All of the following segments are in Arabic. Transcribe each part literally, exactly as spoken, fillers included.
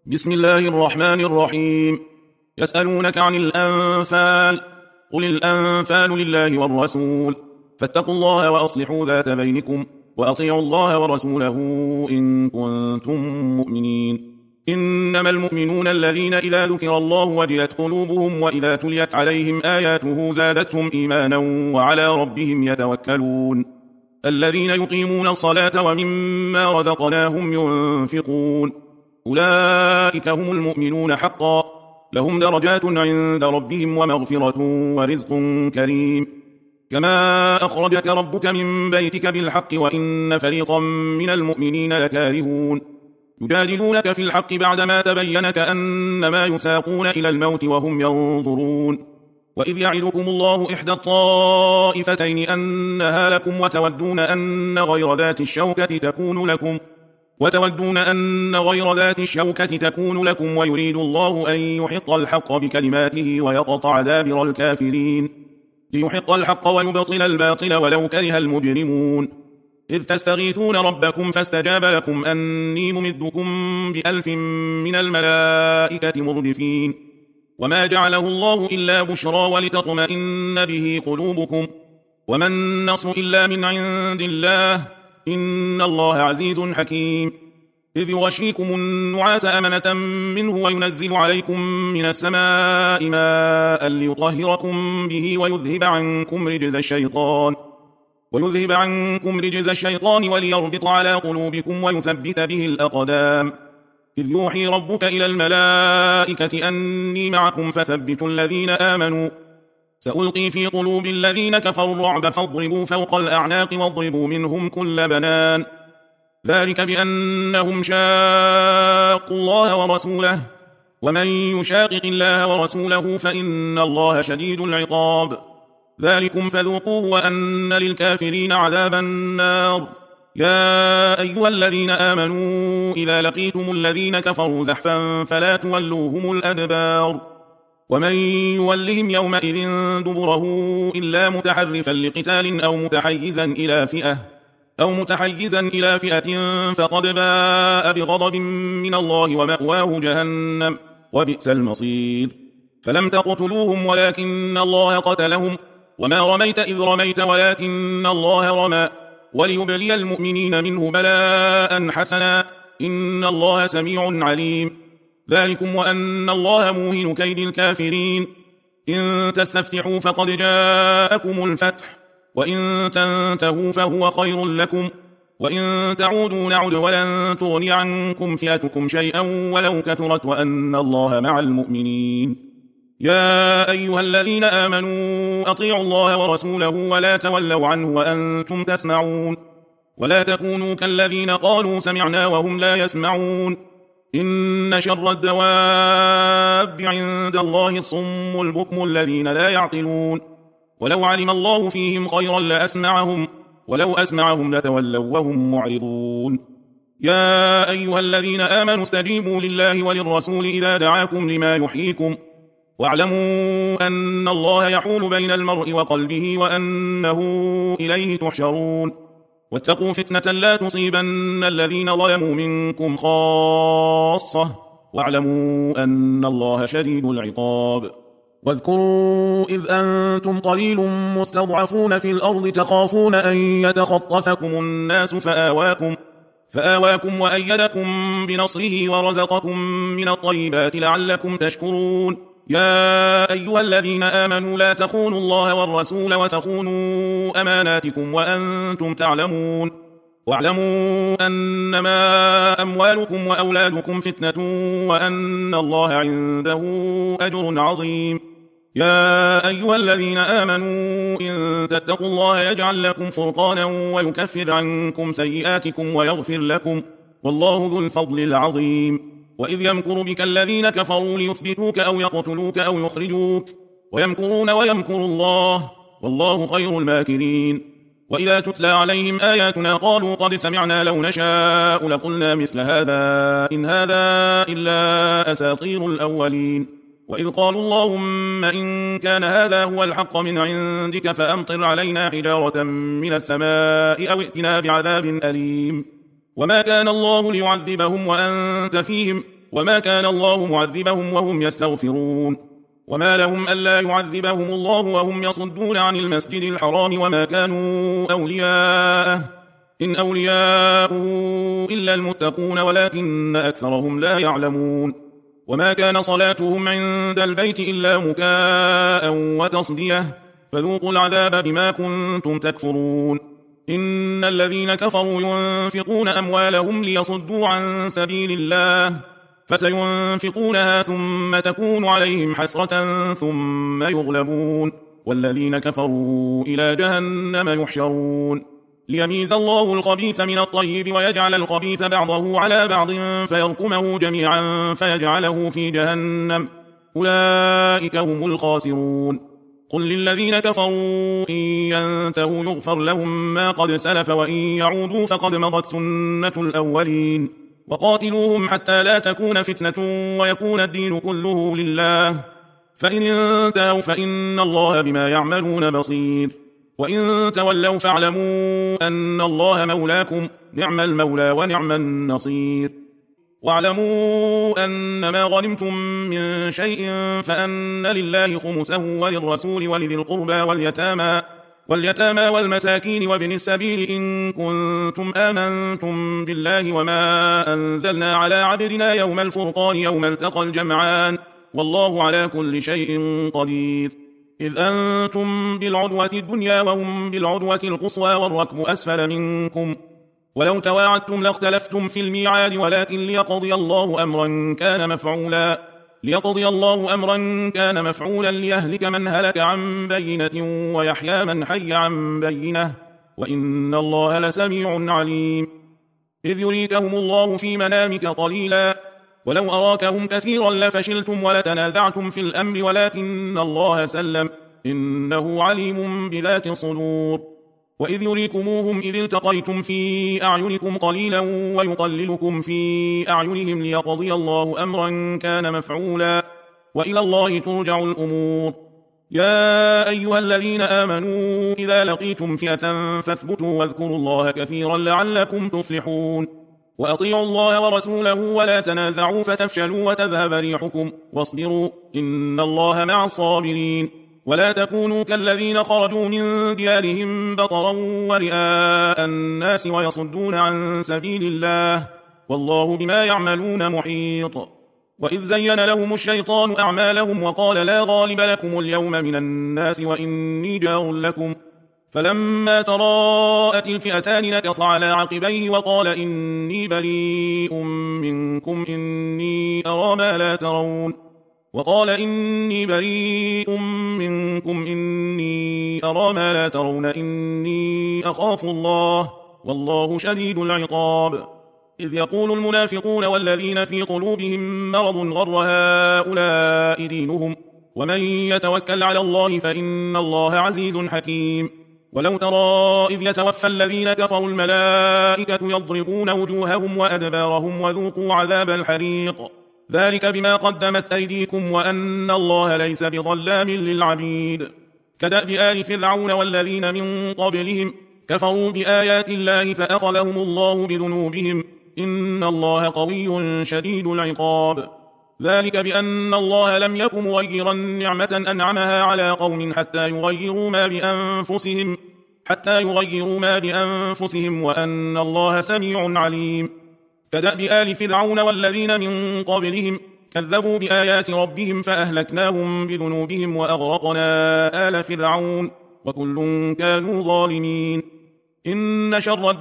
بسم الله الرحمن الرحيم. يسألونك عن الأنفال، قل الأنفال لله والرسول، فاتقوا الله وأصلحوا ذات بينكم، وأطيعوا الله ورسوله إن كنتم مؤمنين. إنما المؤمنون الذين إذا ذكر الله وجلت قلوبهم وإذا تليت عليهم آياته زادتهم إيمانا وعلى ربهم يتوكلون. الذين يقيمون الصلاة ومما رزقناهم ينفقون، أولئك هم المؤمنون حقا، لهم درجات عند ربهم ومغفرة ورزق كريم. كما أخرجك ربك من بيتك بالحق وإن فريقا من المؤمنين لكارهون، يجادلونك في الحق بعدما تبين كأنما يساقون إلى الموت وهم ينظرون. وإذ يعدكم الله إحدى الطائفتين أنها لكم وتودون أن غير ذات الشوكة تكون لكم وتودون أن غير ذات الشوكة تكون لكم ويريد الله أن يحق الحق بكلماته ويقطع دابر الكافرين، ليحق الحق ويبطل الباطل ولو كره المجرمون. إذ تستغيثون ربكم فاستجاب لكم أني ممدكم بألف من الملائكة مردفين، وما جعله الله إلا بشرى ولتطمئن به قلوبكم، وما النصر إلا من عند الله، إن الله عزيز حكيم. إذ يغشيكم النعاس أمنة منه وينزل عليكم من السماء ماء ليطهركم به ويذهب عنكم رجز الشيطان ويذهب عنكم رجز الشيطان وليربط على قلوبكم ويثبت به الأقدام. إذ يوحي ربك إلى الملائكة أني معكم فثبتوا الذين آمنوا، سألقي في قلوب الذين كفروا الرعب فاضربوا فوق الأعناق واضربوا منهم كل بنان، ذلك بأنهم شاقوا الله ورسوله، ومن يشاقق الله ورسوله فإن الله شديد العقاب. ذلكم فذوقوه وأن للكافرين عذاب النار. يا أيها الذين آمنوا إذا لقيتم الذين كفروا زحفا فلا تولوهم الأدبار، ومن يولهم يومئذ دبره إلا متحرفا لقتال أو متحيزا إلى فئة أو متحيزا إلى فئة فقد باء بغضب من الله ومأواه جهنم وبئس المصير. فلم تقتلوهم ولكن الله قتلهم، وما رميت إذ رميت ولكن الله رمى، وليبلي المؤمنين منه بلاء حسنا، إن الله سميع عليم. ذلكم وأن الله موهن كيد الكافرين. إن تستفتحوا فقد جاءكم الفتح، وإن تنتهوا فهو خير لكم، وإن تعودوا نعد ولن تغني عنكم فئتكم شيئا ولو كثرت وأن الله مع المؤمنين. يا أيها الذين آمنوا أطيعوا الله ورسوله ولا تولوا عنه وأنتم تسمعون، ولا تكونوا كالذين قالوا سمعنا وهم لا يسمعون. إن شر الدواب عند الله الصم البكم الذين لا يعقلون، ولو علم الله فيهم خيرا لأسمعهم، ولو أسمعهم لتولوا وهم معرضون. يا أيها الذين آمنوا استجيبوا لله وللرسول إذا دعاكم لما يحييكم، واعلموا أن الله يحول بين المرء وقلبه وأنه إليه تحشرون. واتقوا فتنة لا تصيبن الذين ظلموا منكم خاصة، واعلموا أن الله شديد العقاب. واذكروا إذ أنتم قليل مستضعفون في الأرض تخافون أن يتخطفكم الناس فآواكم فآواكم وأيدكم بنصره ورزقكم من الطيبات لعلكم تشكرون. يا أيها الذين آمنوا لا تخونوا الله والرسول وتخونوا أماناتكم وأنتم تعلمون، واعلموا أنما أموالكم وأولادكم فتنة وأن الله عنده أجر عظيم. يا أيها الذين آمنوا إن تتقوا الله يجعل لكم فرقانا ويكفر عنكم سيئاتكم ويغفر لكم، والله ذو الفضل العظيم. وإذ يمكر بك الذين كفروا ليثبتوك أو يقتلوك أو يخرجوك، ويمكرون ويمكر الله، والله خير الماكرين. وإذا تتلى عليهم آياتنا قالوا قد سمعنا لو نشاء لقلنا مثل هذا إن هذا إلا أساطير الأولين. وإذ قالوا اللهم إن كان هذا هو الحق من عندك فأمطر علينا حجارة من السماء أو ائتنا بعذاب أليم. وما كان الله ليعذبهم وأنت فيهم، وما كان الله معذبهم وهم يستغفرون وما لهم ألا يعذبهم الله وهم يصدون عن المسجد الحرام وما كانوا أولياءه إن أولياءه إلا المتقون ولكن أكثرهم لا يعلمون وما كان صلاتهم عند البيت إلا مكاء وتصدية فذوقوا العذاب بما كنتم تكفرون إن الذين كفروا ينفقون أموالهم ليصدوا عن سبيل الله فسينفقونها ثم تكون عليهم حسرة ثم يغلبون والذين كفروا إلى جهنم يحشرون ليميز الله الخبيث من الطيب ويجعل الخبيث بعضه على بعض فيركمه جميعا فيجعله في جهنم أولئك هم الخاسرون قل للذين كفروا إن ينتهوا يغفر لهم ما قد سلف وإن يعودوا فقد مضت سنة الأولين وقاتلوهم حتى لا تكون فتنة ويكون الدين كله لله فإن انتهوا فإن الله بما يعملون بصير وإن تولوا فاعلموا أن الله مولاكم نعم المولى ونعم النصير واعلموا أن ما غنمتم من شيء فأن لله خمسه وللرسول ولذي القربى واليتامى واليتامى والمساكين وابن السبيل إن كنتم آمنتم بالله وما أنزلنا على عبدنا يوم الفرقان يوم التقى الجمعان والله على كل شيء قدير إذ أنتم بالعدوة الدنيا وهم بالعدوة القصوى والركب أسفل منكم ولو تواعدتم لاختلفتم في الميعاد ولكن ليقضي الله أمرا كان مفعولا ليقضي الله أمرا كان مفعولا ليهلك من هلك عن بينة ويحيى من حي عن بينة وإن الله لسميع عليم إذ يريكهم الله في منامك قليلا ولو أراكهم كثيرا لفشلتم ولتنازعتم في الأمر ولكن الله سلم إنه عليم بذات الصدور وإذ يريكموهم إذ التقيتم في أعينكم قليلا ويقللكم في أعينهم ليقضي الله أمرا كان مفعولا وإلى الله ترجع الأمور يا أيها الذين آمنوا إذا لقيتم فئة فاثبتوا واذكروا الله كثيرا لعلكم تفلحون وأطيعوا الله ورسوله ولا تنازعوا فتفشلوا وتذهب ريحكم واصبروا إن الله مع الصابرين ولا تكونوا كالذين خرجوا من ديارهم بطرا ورئاء الناس ويصدون عن سبيل الله والله بما يعملون محيط وإذ زين لهم الشيطان أعمالهم وقال لا غالب لكم اليوم من الناس وإني جار لكم فلما تراءت الفئتان نكص على عقبيه وقال إني بريء منكم إني أرى ما لا ترون وقال إني بريء منكم إني أرى ما لا ترون إني أخاف الله والله شديد العقاب إذ يقول المنافقون والذين في قلوبهم مرض غر هؤلاء دينهم ومن يتوكل على الله فإن الله عزيز حكيم ولو ترى إذ يتوفى الذين كفروا الملائكة يضربون وجوههم وأدبارهم وذوقوا عذاب الحريق ذلك بما قدمت أيديكم وأن الله ليس بظلام للعبيد كدأب آل فرعون والذين من قبلهم كفروا بآيات الله فأخذهم الله بذنوبهم إن الله قوي شديد العقاب ذلك بأن الله لم يك مغيرا نعمة أنعمها على قوم حتى يغيروا ما بأنفسهم حتى يغيروا ما بأنفسهم وأن الله سميع عليم كدأب آل فرعون والذين من قبلهم كذبوا بآيات ربهم فأهلكناهم بذنوبهم وأغرقنا آل فرعون وكل كانوا ظالمين إن شر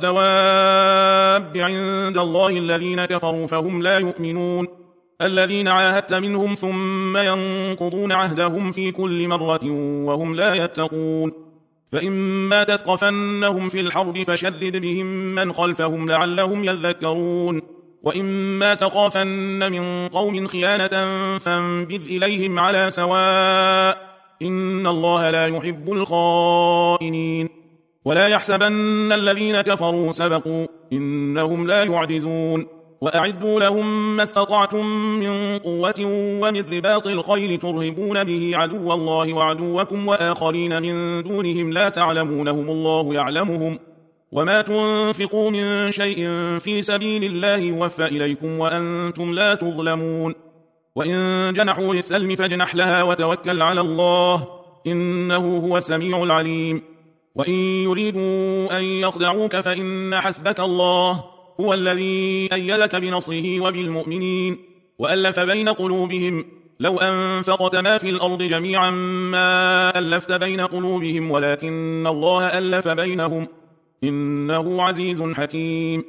الدواب عند الله الذين كفروا فهم لا يؤمنون الذين عاهدت منهم ثم ينقضون عهدهم في كل مرة وهم لا يتقون فإما تثقفنهم في الحرب فشدد بهم من خلفهم لعلهم يذكرون وإما تخافن من قوم خيانة فانبذ إليهم على سواء إن الله لا يحب الخائنين ولا يحسبن الذين كفروا سبقوا إنهم لا يعجزون وأعدوا لهم ما استطعتم من قوة ومن رباط الخيل ترهبون به عدو الله وعدوكم وآخرين من دونهم لا تعلمونهم الله يعلمهم وما تنفقوا من شيء في سبيل الله يوفى إليكم وأنتم لا تظلمون وإن جنحوا للسلم فاجنح لها وتوكل على الله إنه هو السميع العليم وإن يريدوا أن يخدعوك فإن حسبك الله هو الذي أيدك بنصره وبالمؤمنين وألف بين قلوبهم لو أنفقت ما في الأرض جميعا ما ألفت بين قلوبهم ولكن الله ألف بينهم إنه عزيز حكيم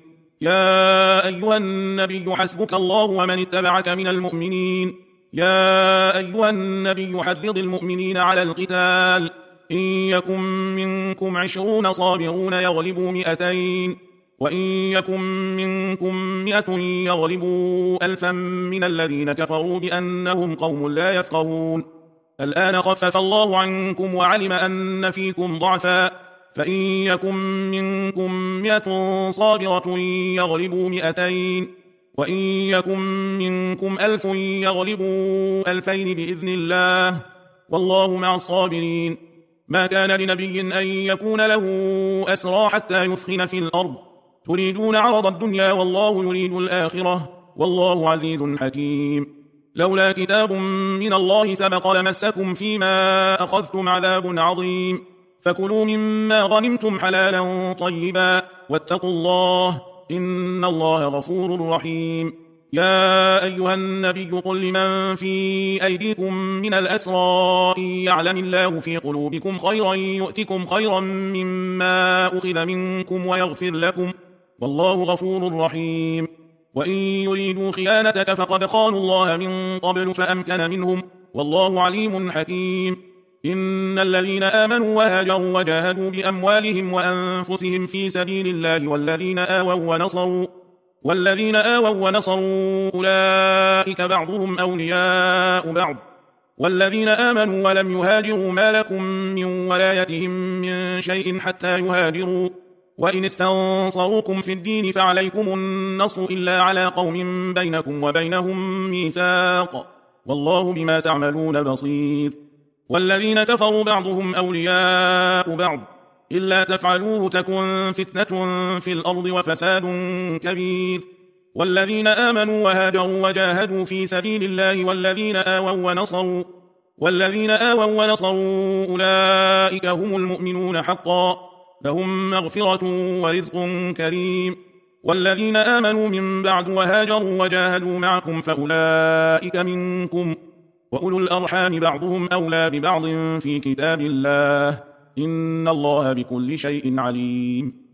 يا أيها النبي حسبك الله ومن اتبعك من المؤمنين يا أيها النبي حرض المؤمنين على القتال إن يكن منكم عشرون صابرون يغلبوا مئتين وإن يكن منكم مئة يغلبوا ألفا من الذين كفروا بأنهم قوم لا يفقهون الآن خفف الله عنكم وعلم أن فيكم ضعفا فإن يكن منكم مئة صابرة يغلبوا مئتين وإن يكن منكم ألف يغلبوا ألفين بإذن الله والله مع الصابرين ما كان لنبي أن يكون له أسرى حتى يثخن في الأرض تريدون عرض الدنيا والله يريد الآخرة والله عزيز حكيم لولا كتاب من الله سبق لمسكم فيما أخذتم عذاب عظيم فكلوا مما غنمتم حلالا طيبا واتقوا الله إن الله غفور رحيم يا أيها النبي قل لمن في أيديكم من الأسرى إن يعلم الله في قلوبكم خيرا يؤتكم خيرا مما أخذ منكم ويغفر لكم والله غفور رحيم وإن يريدوا خيانتك فقد خانوا الله من قبل فأمكن منهم والله عليم حكيم إن الذين آمنوا وهاجروا وجاهدوا بأموالهم وأنفسهم في سبيل الله والذين آووا ونصروا والذين آووا ونصروا أولئك بعضهم أولياء بعض والذين آمنوا ولم يهاجروا ما لكم من ولايتهم من شيء حتى يهاجروا وإن استنصروكم في الدين فعليكم النصر إلا على قوم بينكم وبينهم ميثاق والله بما تعملون بصير والذين كفروا بعضهم أولياء بعض إلا تفعلوه تكن فتنة في الأرض وفساد كبير والذين آمنوا وهاجروا وجاهدوا في سبيل الله والذين آووا ونصروا والذين آووا ونصروا أولئك هم المؤمنون حقا لهم مغفرة ورزق كريم والذين آمنوا من بعد وهاجروا وجاهدوا معكم فأولئك منكم وأولو الأرحام بعضهم أولى ببعض في كتاب الله إن الله بكل شيء عليم